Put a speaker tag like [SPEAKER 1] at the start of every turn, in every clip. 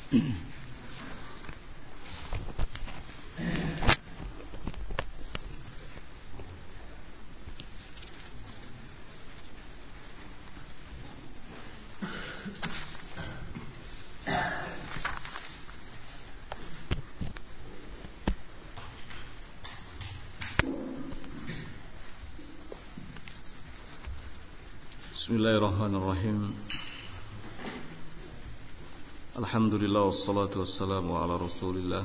[SPEAKER 1] Bismillahirrahmanirrahim. Alhamdulillah wassalatu wassalamu ala Rasulillah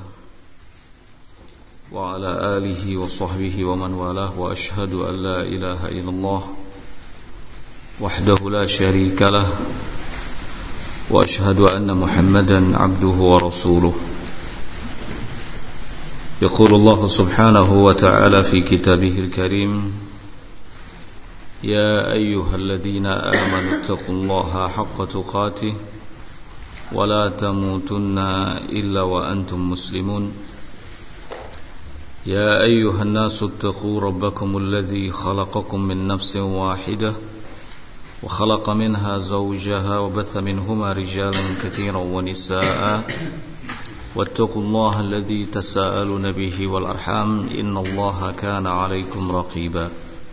[SPEAKER 1] wa ala alihi wa sahbihi wa man walah wa ashhadu an la ilaha illallah wahdahu la syarika lah wa ashhadu anna Muhammadan abduhu wa rasuluh. Yaqulu Allah subhanahu wa ta'ala fi kitabihil karim: يا أيها الذين آمنوا اتقوا الله حق تقاته ولا تموتن إلا وأنتم مسلمون يا أيها الناس اتقوا ربكم الذي خلقكم من نفس واحدة وخلق منها زوجها وبث منهما رجالا كثيرا ونساء واتقوا الله الذي تساءلون به والأرحام إن الله كان عليكم رقيبا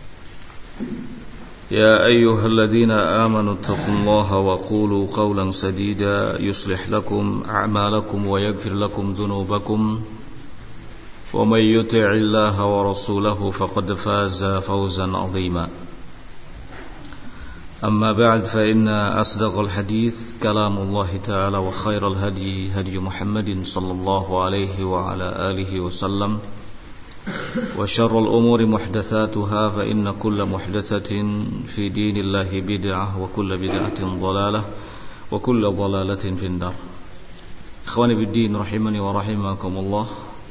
[SPEAKER 1] يا أيها الذين آمنوا اتقوا الله وقولوا قولا سديدا يصلح لكم أعمالكم ويغفر لكم ذنوبكم ومن يطع الله ورسوله فقد فاز فوزا عظيما أما بعد فإن أصدق الحديث كلام الله تعالى وخير الهدي هدي محمد صلى الله عليه وعلى آله وسلم وشر الأمور محدثاتها فإن كل محدثة في دين الله بدعة وكل بدعة ضلالة وكل ضلالة في النار. إخواني بالدين رحمني ورحمكم الله.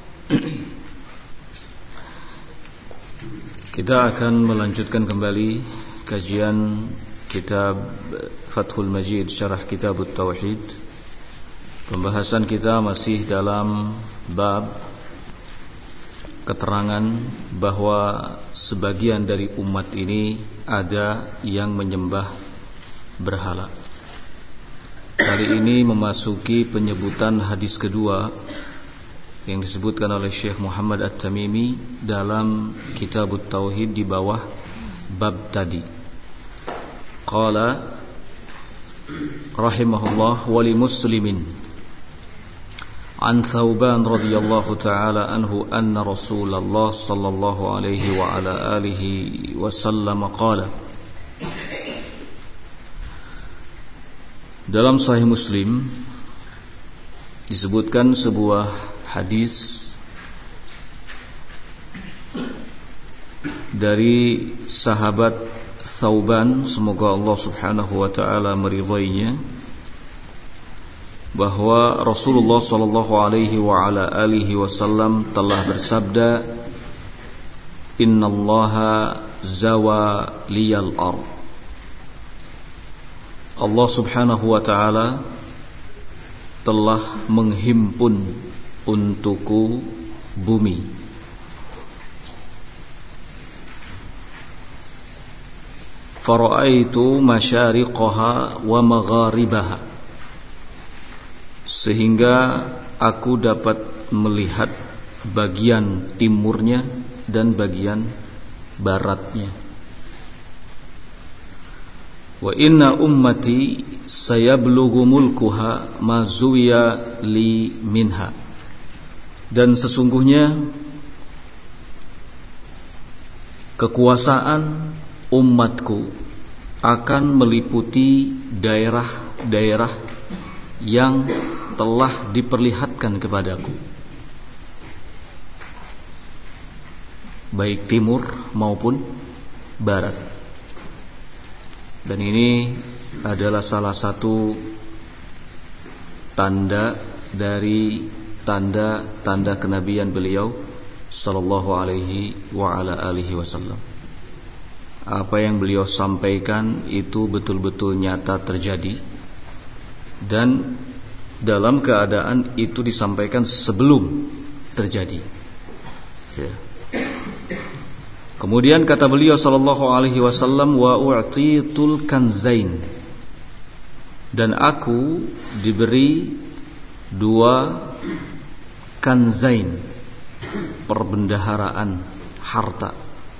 [SPEAKER 1] Kita akan melanjutkan kembali kajian kitab Fathul Majid Syarah Kitab Tauhid. Pembahasan kita masih dalam bab keterangan bahwa sebagian dari umat ini ada yang menyembah berhala. Kali ini memasuki penyebutan hadis kedua yang disebutkan oleh Syekh Muhammad At-Tamimi dalam Kitab Tauhid di bawah bab tadi. Qala rahimahullah wa li muslimin عن ثوبان رضي الله تعالى عنه أن رسول الله صلى الله عليه وعلى آله وسلم قال. Dalam Sahih Muslim disebutkan sebuah hadis dari sahabat Thauban, semoga Allah subhanahu wa ta'ala meridainya, bahwa Rasulullah sallallahu alaihi wa ala alihi wasallam telah bersabda, innallaha zawa liyal ard. Allah subhanahu wa ta'ala telah menghimpun untukku bumi. Fara'aitu masyariqaha wa magharibaha, sehingga aku dapat melihat bagian timurnya dan bagian baratnya. Wa inna ummati sayablughu mulkuha ma zuwiya li minha, dan sesungguhnya kekuasaan umatku akan meliputi daerah-daerah yang telah diperlihatkan kepadaku, baik timur maupun barat. Dan ini adalah salah satu tanda dari tanda-tanda kenabian beliau sallallahu alaihi wa ala alihi wasallam. Apa yang beliau sampaikan itu betul-betul nyata terjadi, dan dalam keadaan itu disampaikan sebelum terjadi. Ya. Kemudian kata beliau sallallahu alaihi wasallam, wa u'titul kanzain, dan aku diberi 2 kanzain, perbendaharaan harta,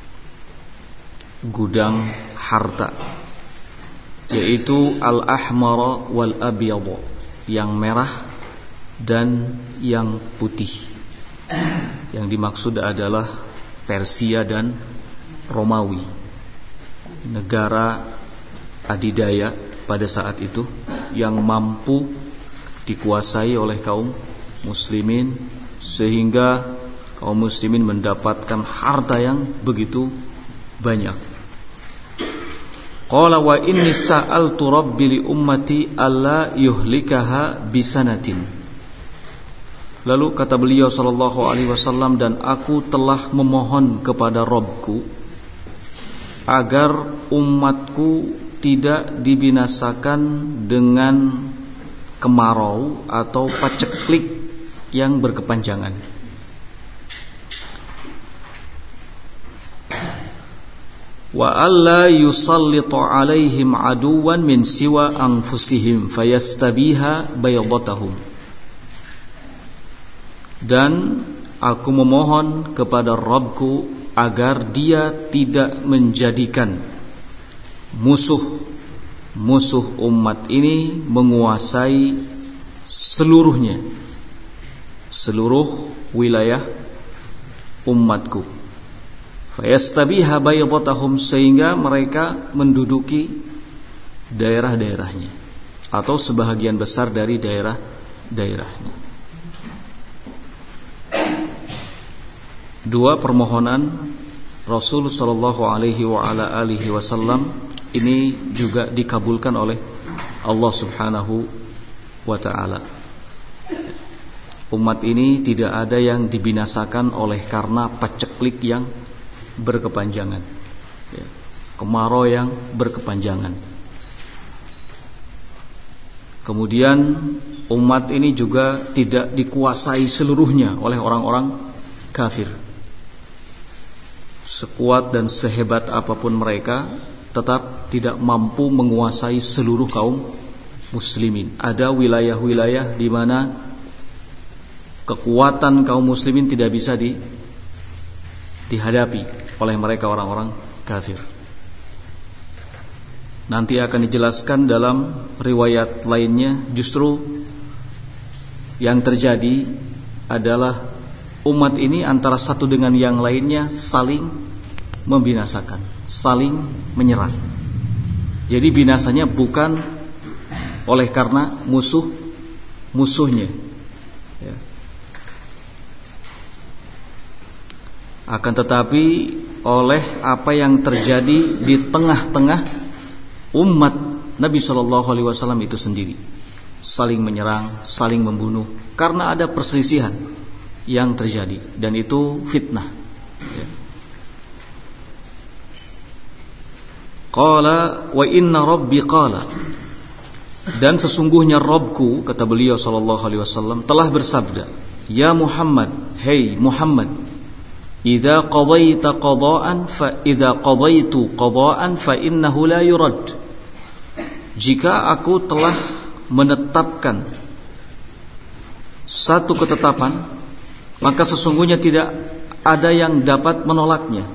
[SPEAKER 1] gudang harta, yaitu al-ahmara wal abyad, yang merah dan yang putih. Yang dimaksud adalah Persia dan Romawi, negara adidaya pada saat itu yang mampu dikuasai oleh kaum muslimin, sehingga kaum muslimin mendapatkan harta yang begitu banyak. Qala wa inni sa'altu rabbi li ummati alla yuhlikaha bisanatin. Lalu kata beliau sallallahu alaihi wasallam, dan aku telah memohon kepada Rabbku agar umatku tidak dibinasakan dengan kemarau atau paceklik yang berkepanjangan. Wa alla yusallitu alaihim aduwan min siwa anfusihim fayastabiha baydatahum. Dan aku memohon kepada Rabbku agar dia tidak menjadikan musuh umat ini menguasai seluruh wilayah umatku. Fayastabiha baydatahum, sehingga mereka menduduki daerah-daerahnya atau sebahagian besar dari daerah-daerahnya. 2 permohonan Rasul sallallahu alaihi wa ala alihi wasallam ini juga dikabulkan oleh Allah Subhanahu wa taala. Umat ini tidak ada yang dibinasakan oleh karena paceklik yang berkepanjangan, kemarau yang berkepanjangan. Kemudian umat ini juga tidak dikuasai seluruhnya oleh orang-orang kafir. Sekuat dan sehebat apapun mereka, tetap tidak mampu menguasai seluruh kaum muslimin. Ada wilayah-wilayah di mana kekuatan kaum muslimin tidak bisa dihadapi oleh mereka orang-orang kafir. Nanti akan dijelaskan dalam riwayat lainnya, justru yang terjadi adalah umat ini antara satu dengan yang lainnya saling membinasakan, saling menyerang. Jadi binasanya bukan oleh karena musuhnya, ya. Akan tetapi oleh apa yang terjadi di tengah-tengah umat Nabi Shallallahu Alaihi Wasallam itu sendiri, saling menyerang, saling membunuh karena ada perselisihan yang terjadi, dan itu fitnah. Qala wa inna rabbi qala, dan sesungguhnya Rabbku, kata beliau sallallahu alaihi wasallam, telah bersabda, ya Muhammad, hey Muhammad, idza qadaitu qada'an fa innahu la yurad. Jika aku telah menetapkan satu ketetapan, maka sesungguhnya tidak ada yang dapat menolaknya.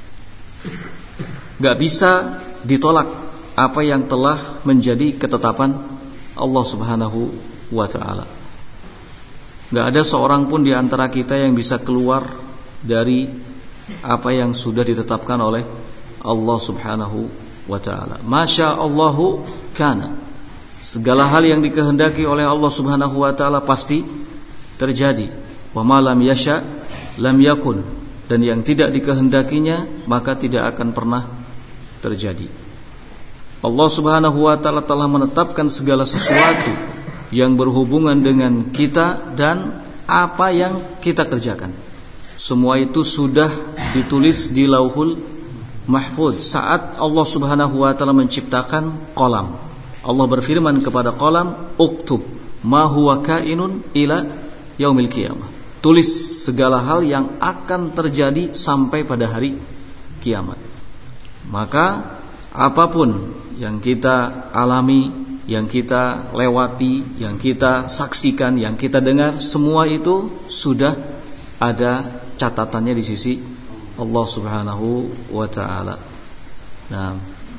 [SPEAKER 1] Gak bisa ditolak apa yang telah menjadi ketetapan Allah Subhanahu wa ta'ala. Gak ada seorang pun di antara kita yang bisa keluar dari apa yang sudah ditetapkan oleh Allah Subhanahu wa ta'ala. Masya Allahu kana. Segala hal yang dikehendaki oleh Allah Subhanahu wa ta'ala pasti terjadi. Wa ma lam yasha lam yakun, dan yang tidak dikehendakinya maka tidak akan pernah terjadi. Allah Subhanahu wa ta'ala telah menetapkan segala sesuatu yang berhubungan dengan kita dan apa yang kita kerjakan. Semua itu sudah ditulis di Lauhul Mahfuz saat Allah Subhanahu wa ta'ala menciptakan qalam. Allah berfirman kepada qalam, uktub ma huwa kainun ila yaumil qiyamah. Tulis segala hal yang akan terjadi sampai pada hari kiamat. Maka apapun yang kita alami, yang kita lewati, yang kita saksikan, yang kita dengar, semua itu sudah ada catatannya di sisi Allah Subhanahu wa ta'ala. Nah,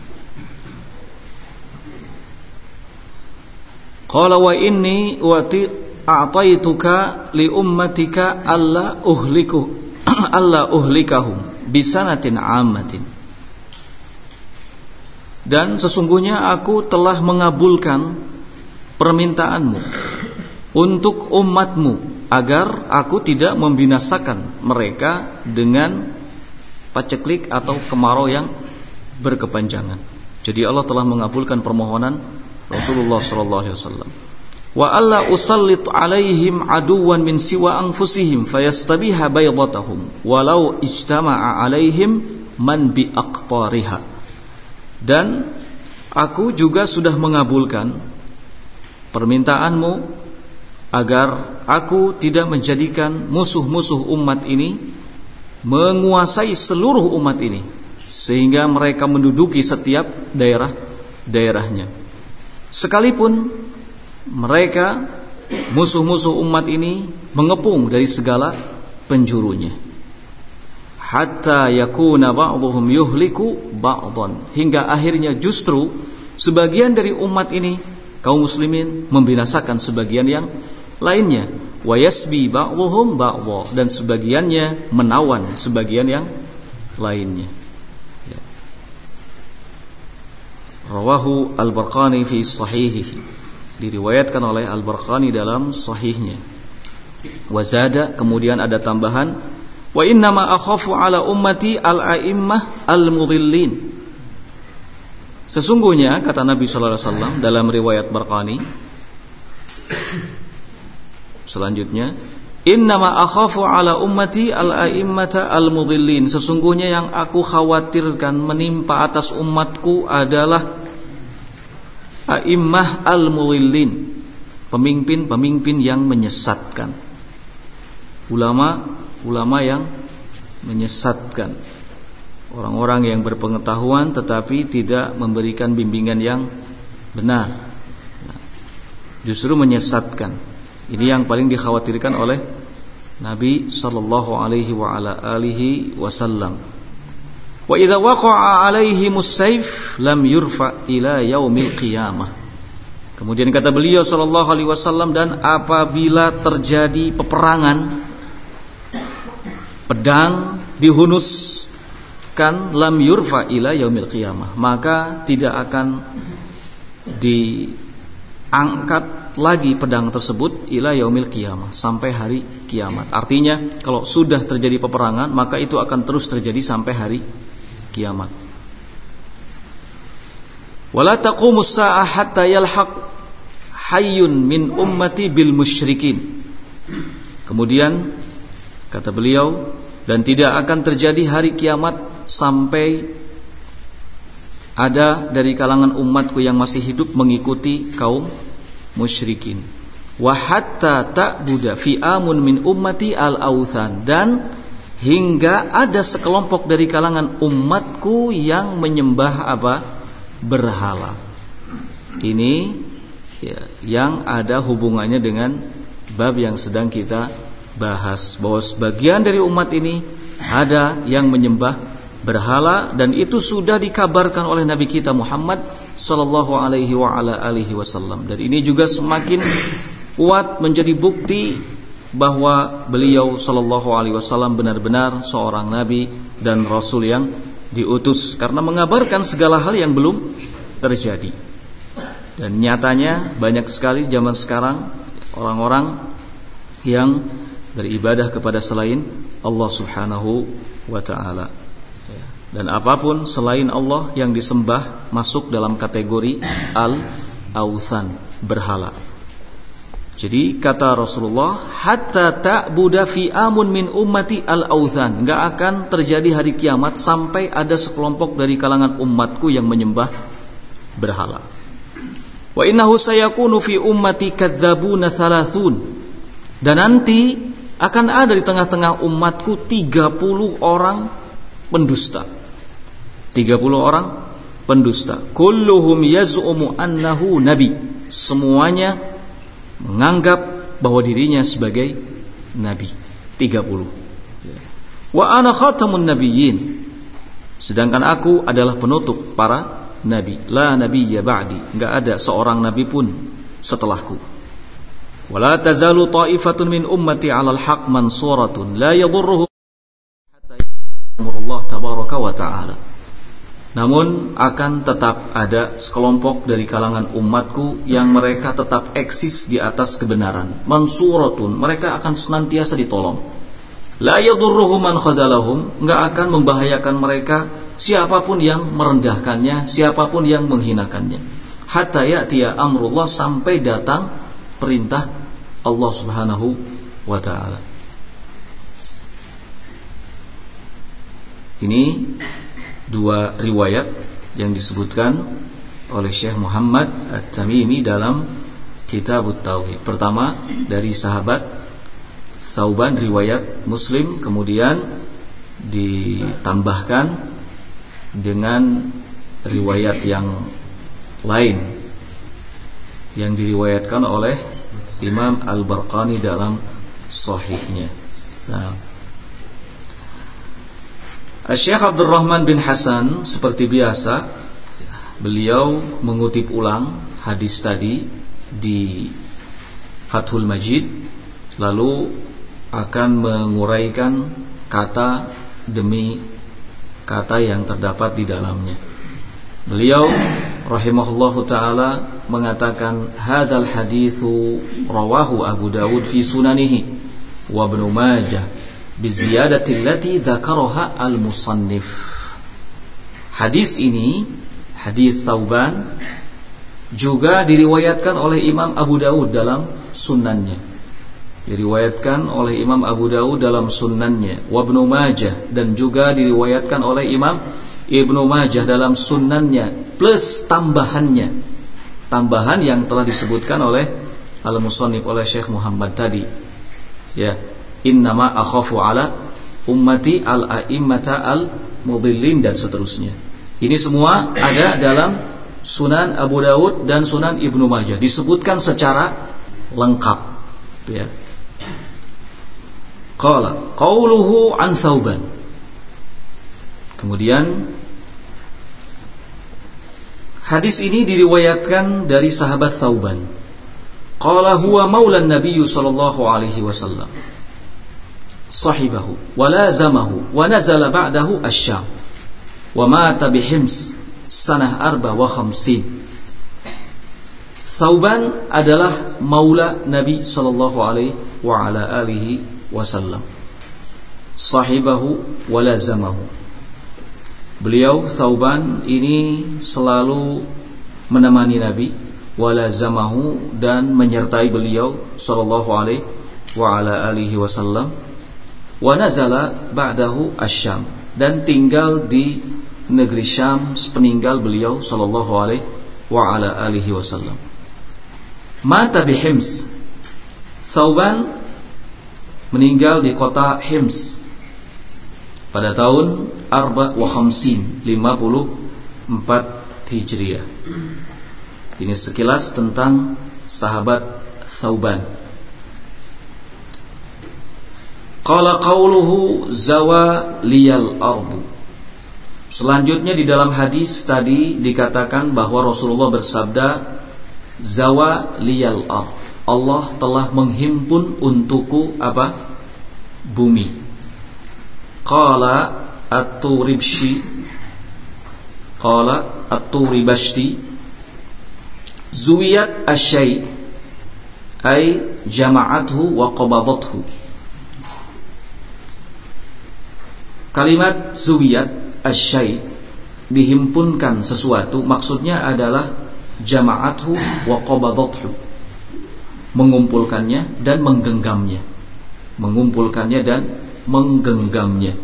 [SPEAKER 1] qala wa inni a'taituka li ummatika alla uhlikahum bisanatin ammatin. Dan sesungguhnya aku telah mengabulkan permintaanmu untuk umatmu agar aku tidak membinasakan mereka dengan paceklik atau kemarau yang berkepanjangan. Jadi Allah telah mengabulkan permohonan Rasulullah sallallahu alaihi wasallam. Wa alla usallit alaihim aduwan min siwa anfusihim fayastabiha baydatahum walau ijtama'a alaihim man bi aqtariha. Dan aku juga sudah mengabulkan permintaanmu agar aku tidak menjadikan musuh-musuh umat ini menguasai seluruh umat ini sehingga mereka menduduki setiap daerah-daerahnya. Sekalipun mereka musuh-musuh umat ini mengepung dari segala penjurunya. Hatta yakuna ba'dhum yuhliku ba'dhan, hingga akhirnya justru sebagian dari umat ini kaum muslimin membinasakan sebagian yang lainnya, wa yasbi ba'dhum ba'dha, dan sebagiannya menawan sebagian yang lainnya. Ya. Rawahu Al-Barqani fi sahihihi, diriwayatkan oleh Al-Barqani dalam sahihnya. Wa zada, kemudian ada tambahan, wa innama akhafu ala ummati al-a'immah al-mudhillin. Sesungguhnya kata Nabi sallallahu alaihi wasallam dalam riwayat Barqani selanjutnya, innama akhafu ala ummati al-a'immata al-mudhillin. Sesungguhnya yang aku khawatirkan menimpa atas umatku adalah a'immah al-mudhillin, pemimpin-pemimpin yang menyesatkan, ulama yang menyesatkan, orang-orang yang berpengetahuan tetapi tidak memberikan bimbingan yang benar, justru menyesatkan. Ini yang paling dikhawatirkan oleh Nabi sallallahu alaihi wa ala alihi wasallam. Wa idza waqa'a alaihimus sayf lam yurfa ila yaumil qiyamah. Kemudian kata beliau sallallahu alaihi wasallam, dan apabila terjadi peperangan, pedang dihunuskan, lam yurfa ila yaumil qiyamah, maka tidak akan diangkat lagi pedang tersebut ila yaumil qiyamah, sampai hari kiamat. Artinya kalau sudah terjadi peperangan, maka itu akan terus terjadi sampai hari kiamat. Wala taqumus sa'ah hatta yalhaq hayyun min ummati bil musyrikin. Kemudian kata beliau, dan tidak akan terjadi hari kiamat sampai ada dari kalangan umatku yang masih hidup mengikuti kaum musyrikin. Wa hatta ta'buda fi amun min ummati al-authan, dan hingga ada sekelompok dari kalangan umatku yang menyembah apa? Berhala. Ini ya, yang ada hubungannya dengan bab yang sedang kita bahas, bahwa sebagian dari umat ini ada yang menyembah berhala, dan itu sudah dikabarkan oleh Nabi kita Muhammad sallallahu alaihi wa ala alihi wasallam. Dan ini juga semakin kuat menjadi bukti bahwa beliau sallallahu alaihi wasallam benar-benar seorang nabi dan rasul yang diutus, karena mengabarkan segala hal yang belum terjadi. Dan nyatanya banyak sekali zaman sekarang orang-orang yang beribadah kepada selain Allah Subhanahu wa ta'ala. Dan apapun selain Allah yang disembah masuk dalam kategori al-authan, berhala. Jadi kata Rasulullah, hatta ta'buda fi amun min ummati al-authan, enggak akan terjadi hari kiamat sampai ada sekelompok dari kalangan umatku yang menyembah berhala. Wa innahu sayakunu fi ummati kadzabuna thalathun, dan nanti akan ada di tengah-tengah umatku 30 orang pendusta. 30 orang pendusta. Kulluhum yaz'umu annahu nabi. Semuanya menganggap bahwa dirinya sebagai nabi. 30. Wa ana khatamun nabiyyin. Sedangkan aku adalah penutup para nabi. La nabiyya ba'di. Enggak ada seorang nabi pun setelahku. Wala tazalu ta'ifatun min ummati 'alal haqq mansuratun la yadurruhum hatta ya'murullah tabaraka wa ta'ala. Namun akan tetap ada sekelompok dari kalangan umatku yang mereka tetap eksis di atas kebenaran. Mansuratun, mereka akan senantiasa ditolong. La yadurruhum man khadalahum, enggak akan membahayakan mereka siapapun yang merendahkannya, siapapun yang menghinakannya. Hatta ya'tiya amrullah, sampai datang perintah Allah Subhanahu wa ta'ala. Ini dua riwayat yang disebutkan oleh Syekh Muhammad At-Tamimi dalam Kitab At-Tauhid. Pertama dari sahabat Thauban, riwayat Muslim, kemudian ditambahkan dengan riwayat yang lain yang diriwayatkan oleh Imam Al-Barqani dalam Sahihnya. Nah, Syekh Abdul Rahman bin Hasan seperti biasa, beliau mengutip ulang hadis tadi di Fathul Majid, lalu akan menguraikan kata demi kata yang terdapat di dalamnya. Beliau rahimahullahu ta'ala mengatakan, hadzal haditsu rawahu Abu Dawud fi sunanihi wa Ibnu Majah bi ziyadati allati dzakaraha al-musannif. Hadis ini, hadis Thauban, juga diriwayatkan oleh Imam Abu Dawud dalam sunannya. Diriwayatkan oleh Imam Abu Dawud dalam sunannya, wa Ibnu Majah, dan juga diriwayatkan oleh Imam Ibnu Majah dalam sunannya, plus tambahannya, tambahan yang telah disebutkan oleh al-musannif, oleh Syekh Muhammad tadi, ya, innama akhafu ala ummati al-a'immata al-mudillin, dan seterusnya. Ini semua ada dalam Sunan Abu Dawud dan Sunan Ibnu Majah, disebutkan secara lengkap, ya. Qala qauluhu an Thauban. Kemudian hadis ini diriwayatkan dari sahabat Thauban. Qala huwa maulan Nabi sallallahu alaihi wasallam. Sahibahu wa lazamahu wa nazala ba'dahu asy-Syam. Wa mata bi Hims sanah 54. Thauban adalah maula Nabi sallallahu alaihi wa ala alihi wasallam. Sahibahu wa lazamahu. Beliau Thauban ini selalu menemani Nabi, walazamahu, dan menyertai beliau sallallahu alaihi wa ala alihi wasallam, wa nazala ba'dahu asy-Syam, dan tinggal di negeri Syam sepeninggal beliau sallallahu alaihi wa ala alihi wasallam. Mata bi Hims. Thauban meninggal di kota Hims pada tahun 54 Hijriah. Ini sekilas tentang sahabat Thauban. Qala qauluhu zawa liyal ardu. Selanjutnya di dalam hadis tadi dikatakan bahwa Rasulullah bersabda, zawa liyal ard. Allah telah menghimpun untukku apa? Bumi. Qala at-Turibshi, qala at-Turibashti, zuwiyat asy-syai' ay jama'athu wa qabadathu. Kalimat zuwiyat asy-syai', dihimpunkan sesuatu, maksudnya adalah jama'athu wa qabadathu, mengumpulkannya dan menggenggamnya. Mengumpulkannya dan menggenggamnya.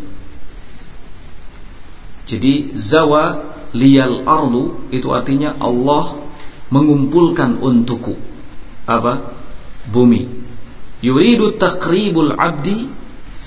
[SPEAKER 1] Jadi zawa liyal ardu itu artinya Allah mengumpulkan untukku apa? Bumi. Yuridu taqribul abdi,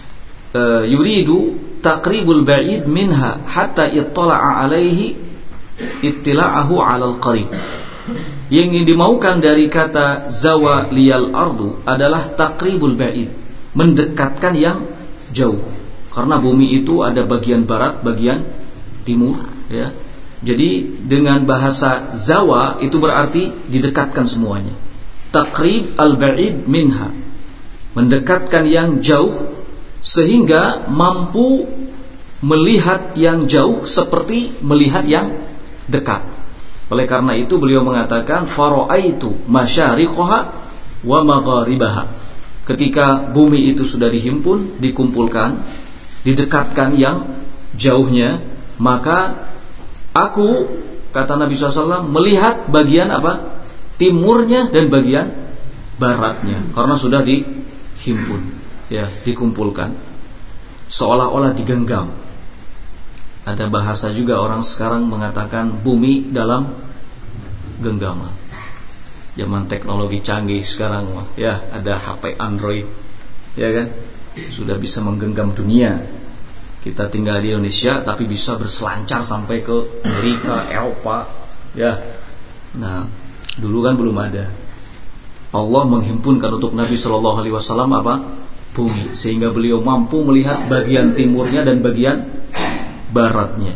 [SPEAKER 1] yuridu taqribul ba'id minha hatta ittala'a alaihi ittila'ahu 'alal qarib. Yang dimaukan dari kata zawa liyal ardu adalah taqribul ba'id, mendekatkan yang jauh. Karena bumi itu ada bagian barat, bagian timur, ya. Jadi dengan bahasa zawa itu berarti didekatkan semuanya. Taqrib al-ba'id minha, mendekatkan yang jauh sehingga mampu melihat yang jauh seperti melihat yang dekat. Oleh karena itu beliau mengatakan fara'aitu masyariqaha wa magharibaha. Ketika bumi itu sudah dihimpun, dikumpulkan, didekatkan yang jauhnya, maka aku, kata Nabi SAW, melihat bagian apa? Timurnya dan bagian baratnya, karena sudah dihimpun, ya, dikumpulkan, seolah-olah digenggam. Ada bahasa juga orang sekarang mengatakan bumi dalam genggaman. Zaman teknologi canggih sekarang, ya, ada HP Android, ya kan, sudah bisa menggenggam dunia. Kita tinggal di Indonesia tapi bisa berselancar sampai ke Amerika, Eropa, ya. Nah, dulu kan belum ada. Allah menghimpunkan untuk Nabi SAW apa? Bumi, sehingga beliau mampu melihat bagian timurnya dan bagian baratnya.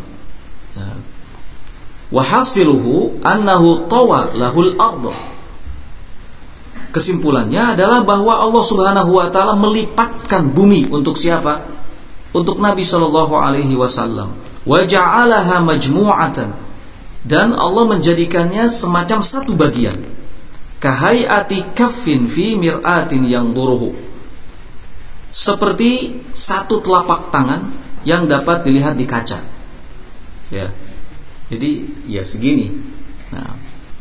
[SPEAKER 1] Wa hasiluhu annahu tawa lahul ardh. Kesimpulannya adalah bahwa Allah Subhanahu wa taala melipatkan bumi untuk siapa? Untuk Nabi sallallahu alaihi wasallam. Wa ja'alaha majmu'atan, dan Allah menjadikannya semacam satu bagian. Kahayati kaffin fi mir'atin yanduruhu, seperti satu telapak tangan yang dapat dilihat di kaca. Ya. Jadi ya segini. Nah,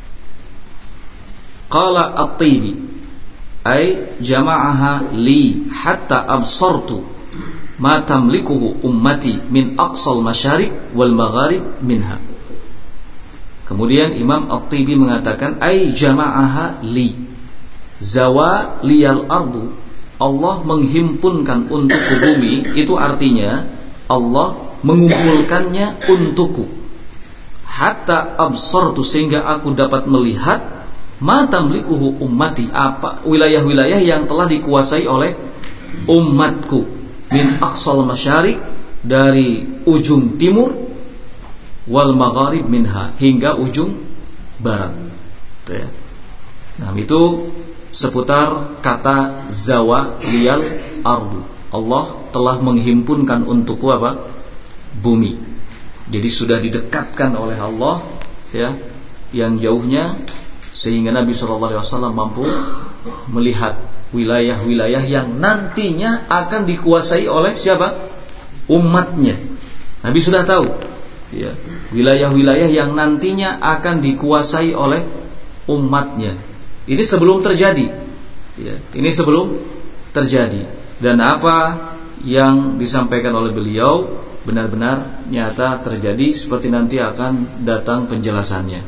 [SPEAKER 1] qala at-Tibi ay jama'aha li hatta absartu ma tamlikuhu ummati min aqsal masyariq wal magharib minha. Kemudian Imam At-Tibi mengatakan ay jama'aha li, zawa liyal ardu, Allah menghimpunkan untukku bumi, itu artinya Allah mengumpulkannya untukku. Hatta absartu, sehingga aku dapat melihat ma tamlikuhu ummati, apa wilayah-wilayah yang telah dikuasai oleh umatku, min aqsal masyariq, dari ujung timur, wal magharib minha, hingga ujung barat. Nah, itu seputar kata zawa liyal ardu. Allah telah menghimpunkan untukku apa? Bumi. Jadi sudah didekatkan oleh Allah, ya, yang jauhnya, sehingga Nabi SAW mampu melihat wilayah-wilayah yang nantinya akan dikuasai oleh siapa? Umatnya. Nabi sudah tahu, ya, wilayah-wilayah yang nantinya akan dikuasai oleh umatnya. Ini sebelum terjadi, ya, ini sebelum terjadi. Dan apa yang disampaikan oleh beliau benar-benar nyata terjadi, seperti nanti akan datang penjelasannya.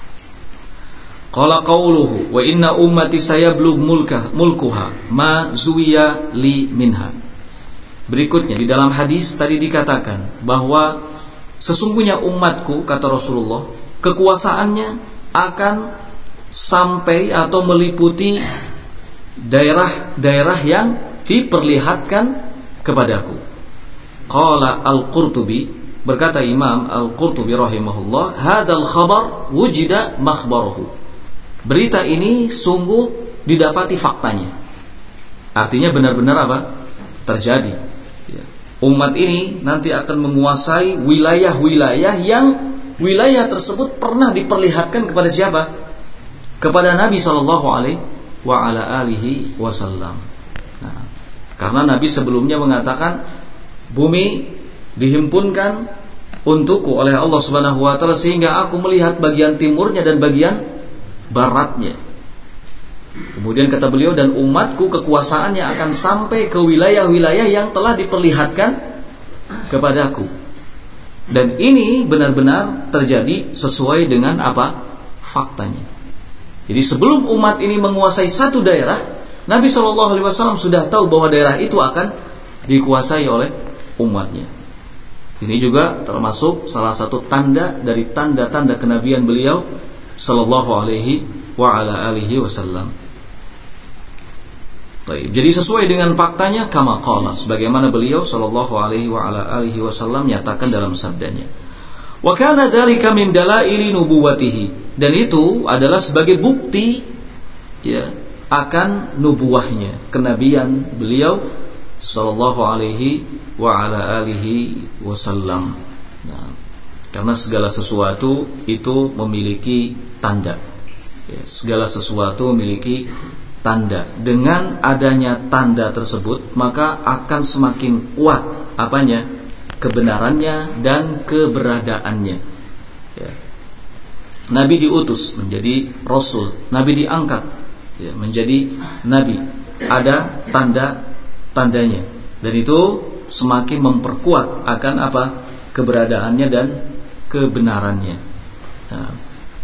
[SPEAKER 1] Qala qauluhu wa inna ummati sayablugh mulkuha ma zuwiya li minha. Berikutnya di dalam hadis tadi dikatakan bahwa sesungguhnya umatku, kata Rasulullah, kekuasaannya akan sampai atau meliputi daerah-daerah yang diperlihatkan kepadaku. Qala Al-Qurtubi, berkata Imam Al-Qurtubi rahimahullah, hadzal khabar wujida makhbaruhu. Berita ini sungguh didapati faktanya. Artinya benar-benar apa? Terjadi. Umat ini nanti akan menguasai wilayah-wilayah yang wilayah tersebut pernah diperlihatkan kepada siapa? Kepada Nabi sallallahu alaihi wasallam. Nah, karena Nabi sebelumnya mengatakan bumi dihimpunkan untukku oleh Allah Subhanahu wa taala sehingga aku melihat bagian timurnya dan bagian baratnya. Kemudian kata beliau, dan umatku kekuasaannya akan sampai ke wilayah-wilayah yang telah diperlihatkan kepadaku. Dan ini benar-benar terjadi sesuai dengan apa? Faktanya. Jadi sebelum umat ini menguasai satu daerah, Nabi SAW sudah tahu bahwa daerah itu akan dikuasai oleh umatnya. Ini juga termasuk salah satu tanda dari tanda-tanda kenabian beliau sallallahu alaihi wa ala alihi wasallam. Baik, jadi sesuai dengan faktanya kama qala, sebagaimana beliau sallallahu alaihi wa ala alihi wasallam nyatakan dalam sabdanya. Wa kana dzalika min dalaili nubuwatihi, dan itu adalah sebagai bukti ya akan nubuwahnya, kenabian beliau sallallahu alaihi wa ala alihi wasallam. Nah, karena segala sesuatu itu memiliki tanda. Ya, segala sesuatu memiliki tanda. Dengan adanya tanda tersebut, maka akan semakin kuat apanya? Kebenarannya dan keberadaannya. Ya. Nabi diutus menjadi rasul, Nabi diangkat ya, menjadi nabi. Ada tanda-tandanya, dan itu semakin memperkuat akan apa? Keberadaannya dan kebenarannya. Nah,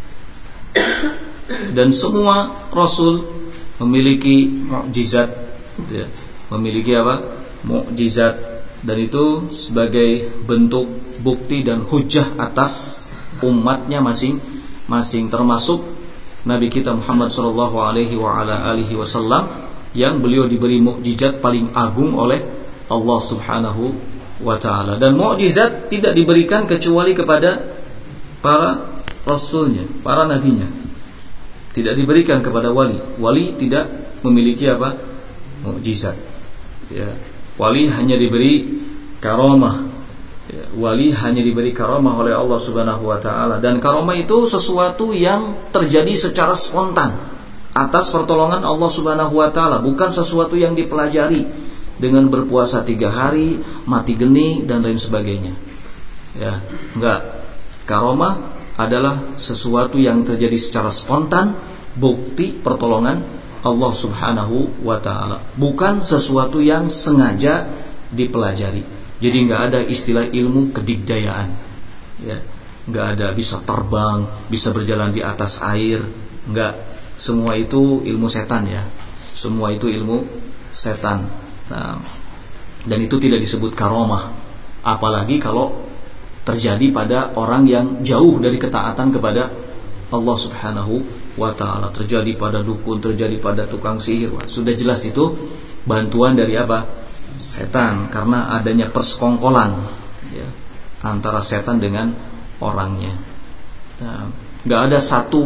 [SPEAKER 1] dan semua rasul memiliki mukjizat ya, memiliki apa? Mukjizat, dan itu sebagai bentuk bukti dan hujjah atas umatnya masing-masing, termasuk Nabi kita Muhammad sallallahu alaihi wa ala alihi wasallam yang beliau diberi mukjizat paling agung oleh Allah Subhanahu wa taala. Dan mukjizat tidak diberikan kecuali kepada para rasulnya, para nabinya. Tidak diberikan kepada wali. Wali tidak memiliki apa? Mukjizat. Ya, wali hanya diberi karamah. Ya, wali hanya diberi karamah oleh Allah Subhanahu wa taala, dan karamah itu sesuatu yang terjadi secara spontan atas pertolongan Allah Subhanahu wa taala, bukan sesuatu yang dipelajari dengan berpuasa 3 hari, mati geni dan lain sebagainya. Ya, enggak. Karamah adalah sesuatu yang terjadi secara spontan, bukti pertolongan Allah Subhanahu wa taala, bukan sesuatu yang sengaja dipelajari. Jadi enggak ada istilah ilmu kedigdayaan. Ya, enggak ada bisa terbang, bisa berjalan di atas air, enggak. Semua itu ilmu setan ya. Semua itu ilmu setan. Nah, dan itu tidak disebut karamah, apalagi kalau terjadi pada orang yang jauh dari ketaatan kepada Allah Subhanahu wa taala, terjadi pada dukun, terjadi pada tukang sihir. Wah, sudah jelas itu bantuan dari apa? Setan, karena adanya persekongkolan ya, antara setan dengan orangnya. Nah, nggak ada satu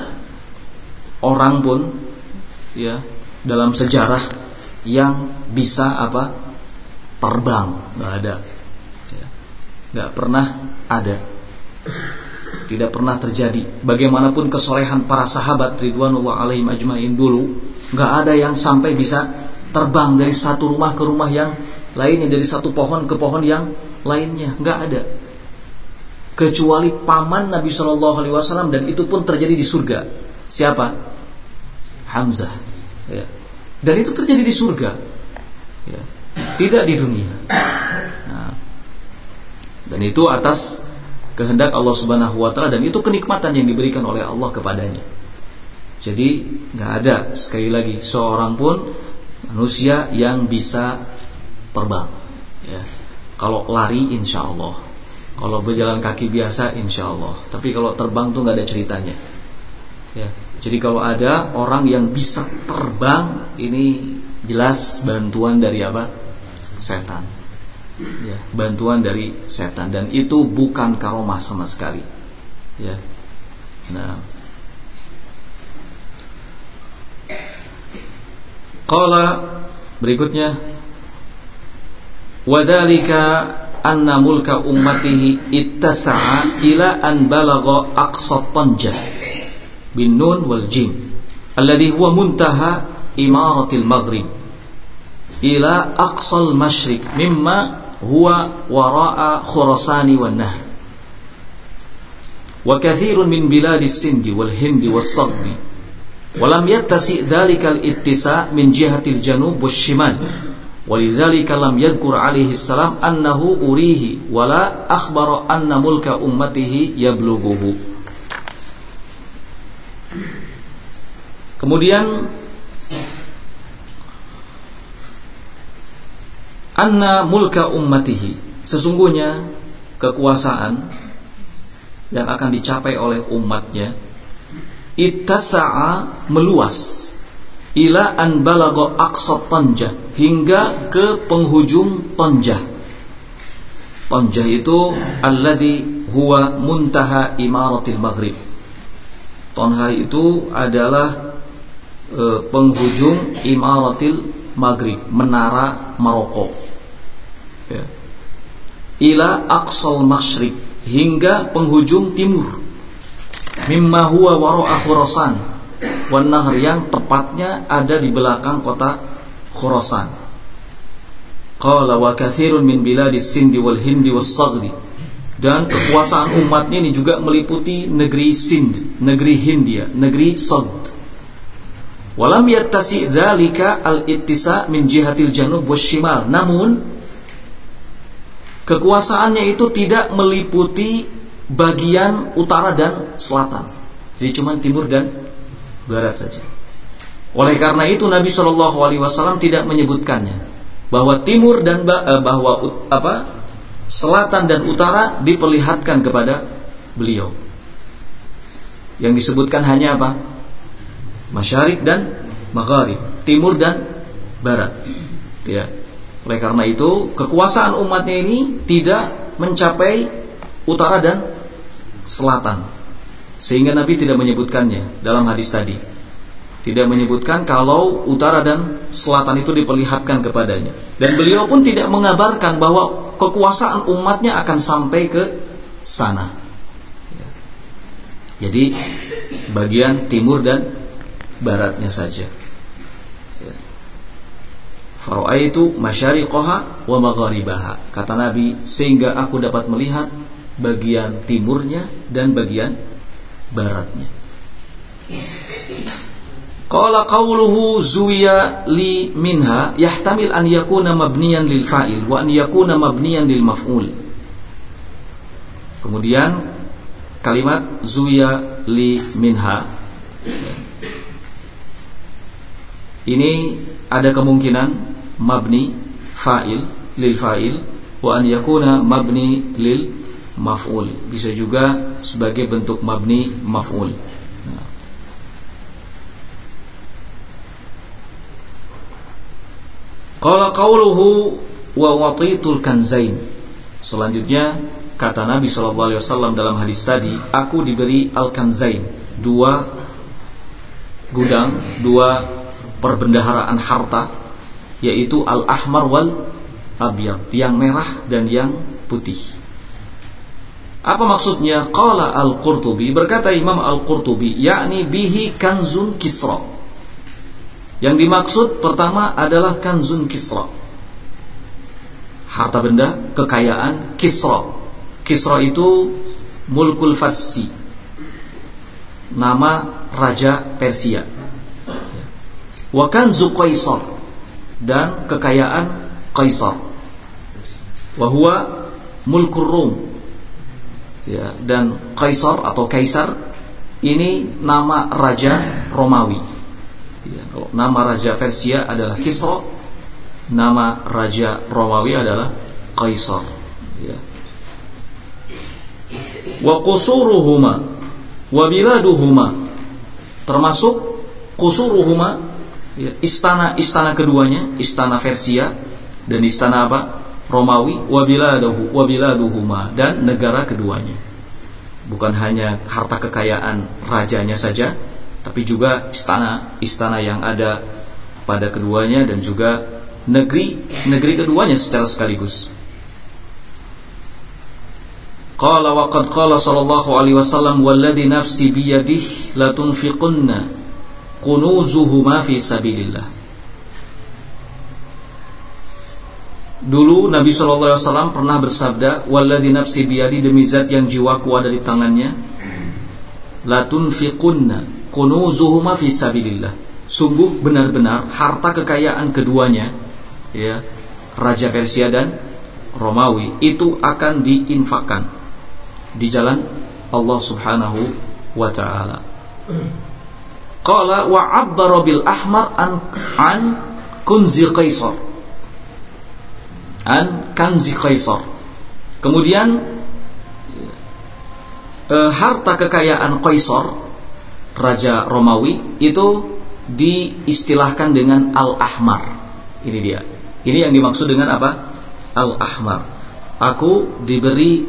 [SPEAKER 1] orang pun ya dalam sejarah yang bisa apa? Terbang, nggak ada. Ya, nggak pernah ada. Tidak pernah terjadi. Bagaimanapun kesolehan para sahabat ridwanullah alaihim ajmain dulu, nggak ada yang sampai bisa terbang dari satu rumah ke rumah yang lainnya, dari satu pohon ke pohon yang lainnya, nggak ada. Kecuali paman Nabi Shallallahu Alaihi Wasallam, dan itu pun terjadi di surga. Siapa? Hamzah. Ya. Dan itu terjadi di surga, ya. Tidak di dunia. Nah, dan itu atas kehendak Allah Subhanahu wa taala, dan itu kenikmatan yang diberikan oleh Allah kepadanya. Jadi nggak ada, sekali lagi, seorang pun manusia yang bisa terbang. Ya. Kalau lari insya Allah, kalau berjalan kaki biasa insya Allah. Tapi kalau terbang tuh nggak ada ceritanya. Ya. Jadi kalau ada orang yang bisa terbang, ini jelas bantuan dari apa? Setan. Ya, bantuan dari setan, dan itu bukan karomah sama sekali. Ya. Nah, qala berikutnya, wa dzalika anna mulka ummatihi ittasa'a ila an balagha aqsa tanjah bin nun wal jim alladhi huwa muntaha imaratil maghrib ila aqsal masyriq mimma huwa wara'a khurasani wan nahr wa kathirun min biladis sindi wal hindi was sagbi wa lam yattasi dhalika al ittisa' min jihatil janub wash shimal ولذلك لم يذكر عليه السلام أنه أريه ولا أخبر أن ملك أمته يبلغه. Kemudian anna mulka ummatihi, sesungguhnya kekuasaan yang akan dicapai oleh umatnya, ittasa'a, meluas, ila an balagha aqsa tanjah, hingga ke penghujung tanjah. Tanjah itu alladhi huwa muntaha imaratil maghrib. Tanjah itu adalah penghujung imaratil maghrib, menara Maroko, ya. Ila aqsal masyriq, hingga penghujung timur. Mimma huwa wara'a Khurasan wan nahr, yang tepatnya ada di belakang kota Khurasan. Qala wa katsirun min biladis Sindi wal Hindi was Saghdi, dan kekuasaan umatnya ini juga meliputi negeri Sind, negeri Hindia, negeri Sagd. Walam yattasi dzalika al-ittisa min jihatil janub wasyimal, namun kekuasaannya itu tidak meliputi bagian utara dan selatan, jadi cuma timur dan barat saja. Oleh karena itu Nabi SAW tidak menyebutkannya, bahwa timur dan selatan dan utara diperlihatkan kepada beliau. Yang disebutkan hanya apa? Masyarik dan magharib, timur dan barat, ya. Oleh karena itu kekuasaan umatnya ini tidak mencapai utara dan selatan, sehingga Nabi tidak menyebutkannya dalam hadis tadi. Tidak menyebutkan kalau utara dan selatan itu diperlihatkan kepadanya. Dan beliau pun tidak mengabarkan bahwa kekuasaan umatnya akan sampai ke sana. Jadi bagian timur dan baratnya saja. Fara'aitu masyariqaha wa magharibaha, kata Nabi, sehingga aku dapat melihat bagian timurnya dan bagian baratnya. Qala qawluhu zuwiya li minha yahtamil an yakuna mabniyan lil fa'il wa an yakuna mabniyan lil maf'ul. Kemudian kalimat zuwiya li minha ini ada kemungkinan mabni fa'il lil fa'il wa an yakuna mabni lil maf'ul, bisa juga sebagai bentuk mabni maf'ul. Qala qawluhu wa watitul kanzain. Selanjutnya kata Nabi SAW dalam hadis tadi, aku diberi al-kanzain, dua gudang, dua perbendaharaan harta, yaitu al-ahmar wal abyad, yang merah dan yang putih. Apa maksudnya? Qala al-Qurtubi, berkata Imam al-Qurtubi, yakni bihi kanzun Kisra. Yang dimaksud pertama adalah kanzun Kisra, harta benda kekayaan Kisra. Kisra itu mulkul Farsi, nama raja Persia. Wa kanzu Qaisar, dan kekayaan Qaisar. Wa huwa mulkur Rum, ya, dan Qaisar atau Kaisar ini nama raja Romawi, ya. Kalau nama raja Persia adalah Kisra, nama raja Romawi adalah Qaisar, ya. Wa qusuruhuma wa biladuhuma, termasuk qusuruhuma, ya, istana keduanya, istana Persia dan istana apa? Romawi. Wa biladuhuma, dan negara keduanya. Bukan hanya harta kekayaan rajanya saja, tapi juga istana yang ada pada keduanya, dan juga negeri keduanya secara sekaligus. Qala wa qad qala sallallahu alaihi wasallam walladzi nafsi biyadihi la tunfiqunna kunuzuhuma fi sabilillah. Dulu Nabi SAW pernah bersabda, walladzi nafsi biyadi, demi zat yang jiwaku ada di tangannya, la tunfiqunna kunuzuhuma fi sabilillah, sungguh benar-benar harta kekayaan keduanya, ya, raja Persia dan Romawi, itu akan diinfakkan di jalan Allah Subhanahu wa ta'ala. Qala wa 'abbara bil ahmar an kunzi Qaisar, an kanzi Qaisar. Kemudian harta kekayaan Qaisar, raja Romawi, itu diistilahkan dengan Al-Ahmar. Ini dia. Ini yang dimaksud dengan apa? Al-Ahmar. Aku diberi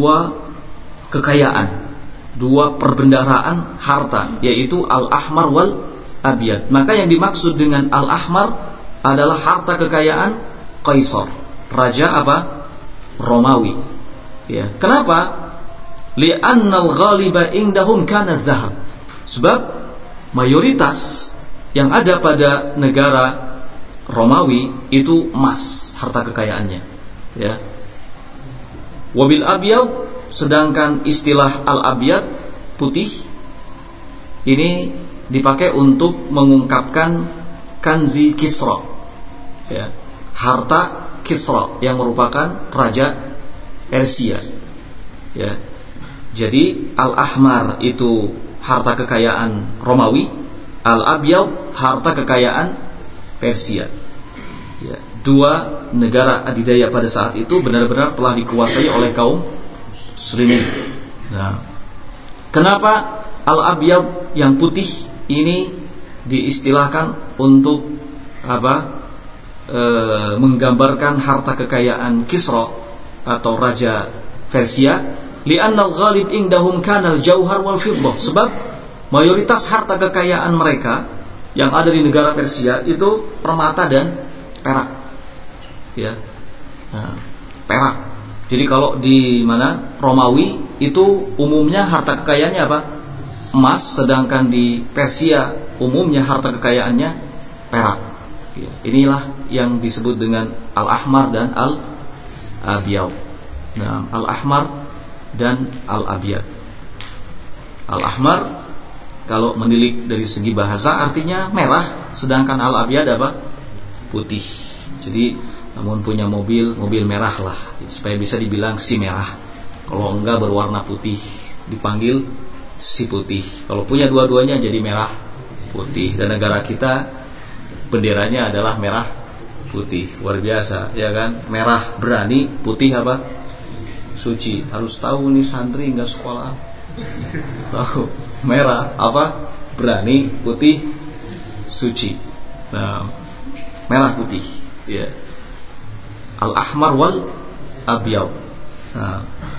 [SPEAKER 1] 2 kekayaan, 2 perbendaharaan harta, yaitu Al-Ahmar wal Abyad. Maka yang dimaksud dengan Al-Ahmar adalah harta kekayaan Qaisar, raja apa? Romawi. Ya. Kenapa? Li'annal ghaliba indahum kana dzahab. Sebab mayoritas yang ada pada negara Romawi itu emas, harta kekayaannya. Ya. Wabil abyad, sedangkan istilah al-abyad, putih, ini dipakai untuk mengungkapkan kanzi Kisra. Ya. Harta Kisra yang merupakan raja Persia. Ya. Jadi al-ahmar itu harta kekayaan Romawi, al-abyad harta kekayaan Persia. Ya. 2 negara adidaya pada saat itu benar-benar telah dikuasai oleh kaum muslimin. Nah, kenapa al-abyad yang putih ini diistilahkan untuk apa? Menggambarkan harta kekayaan Kisra atau raja Persia. Li'anna al-ghalib indahum kana al-jauhar wal fiddah. Sebab mayoritas harta kekayaan mereka yang ada di negara Persia itu permata dan perak. Ya. Nah, perak. Jadi kalau di mana Romawi itu umumnya harta kekayaannya apa? Emas, sedangkan di Persia umumnya harta kekayaannya perak. Ya. Inilah yang disebut dengan al-ahmar dan al-abyad. Nah, al-ahmar dan al-abyad. Al-ahmar kalau menilik dari segi bahasa artinya merah, sedangkan al-abyad apa? Putih. Jadi namun punya mobil merah lah, supaya bisa dibilang si merah. Kalau enggak berwarna putih dipanggil si putih. Kalau punya dua-duanya jadi merah putih. Dan negara kita benderanya adalah merah putih. Luar biasa, ya kan? Merah berani, putih apa? Suci. Harus tahu nih santri enggak sekolah. Tahu. Merah apa? Berani, putih, suci. Nah, merah putih. Ya. Al-ahmar wal abyad. Nah.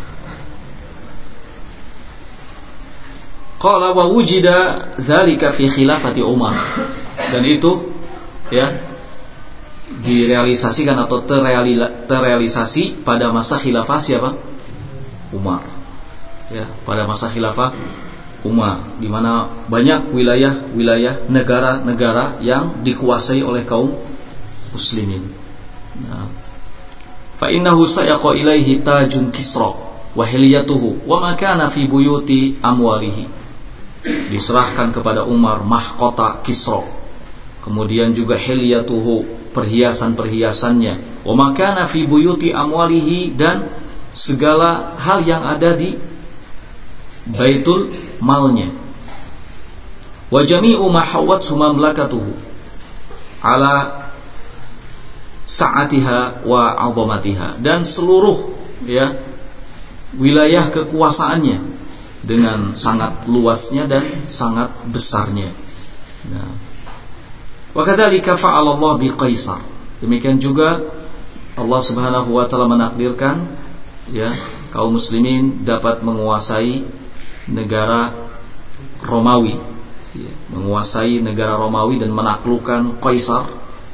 [SPEAKER 1] Qala wa wujida dzalika fi khilafati Umar. Dan itu ya direalisasikan atau terrealisasi pada masa khilafah siapa? Umar. Ya, pada masa khilafah Umar, di mana banyak wilayah-wilayah negara-negara yang dikuasai oleh kaum muslimin. Nah, fa innahu sayaqa ilaihi tajun Kisra wa hilyatuhu wa ma kana fi buyuti amwalihi. Diserahkan kepada Umar mahkota Kisra, kemudian juga hilyatuhu, perhiasan-perhiasannya, wa ma kana fi buyuti amwalihi, dan segala hal yang ada di baitul malnya, wa jami'u ma hawat mamlakatuhu ala sa'atiha wa 'azamatiha, dan seluruh ya wilayah kekuasaannya dengan sangat luasnya dan sangat besarnya. Nah, wa kadzalika fa'ala Allah bi Qaisar. Demikian juga Allah Subhanahu wa taala menakdirkan ya kaum muslimin dapat menguasai negara Romawi, ya, menguasai negara Romawi dan menaklukkan Qaisar,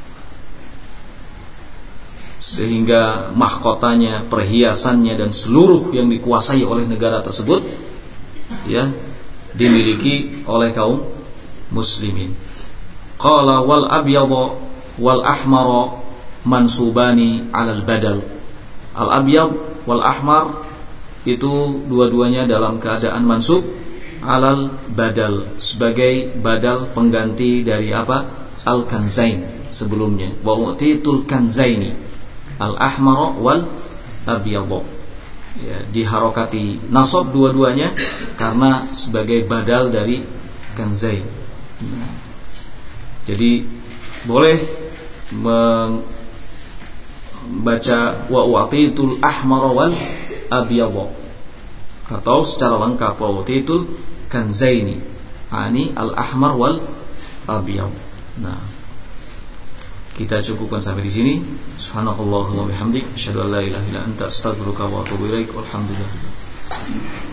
[SPEAKER 1] sehingga mahkotanya, perhiasannya dan seluruh yang dikuasai oleh negara tersebut ya dimiliki oleh kaum muslimin. Qala wal abyad wal ahmar mansubani 'alal badal. Al abyad wal ahmar itu dua-duanya dalam keadaan mansub 'alal badal, sebagai badal pengganti dari apa? Al kanzain sebelumnya. Wa utitul kanzaini al ahmar wal abyad. Ya, diharokati nasab dua-duanya karena sebagai badal dari kanzain. Jadi boleh membaca wa utitul ahmar wal abyad atau secara lengkap wa utitul kanzaini, ani al-ahmar wal abyad. Nah, kita cukupkan sampai di sini. Subhanakallahumma wa bihamdik, asyhadu an la ilaha illa anta, astaghfiruka wa atubu ilaik. Walhamdulillah.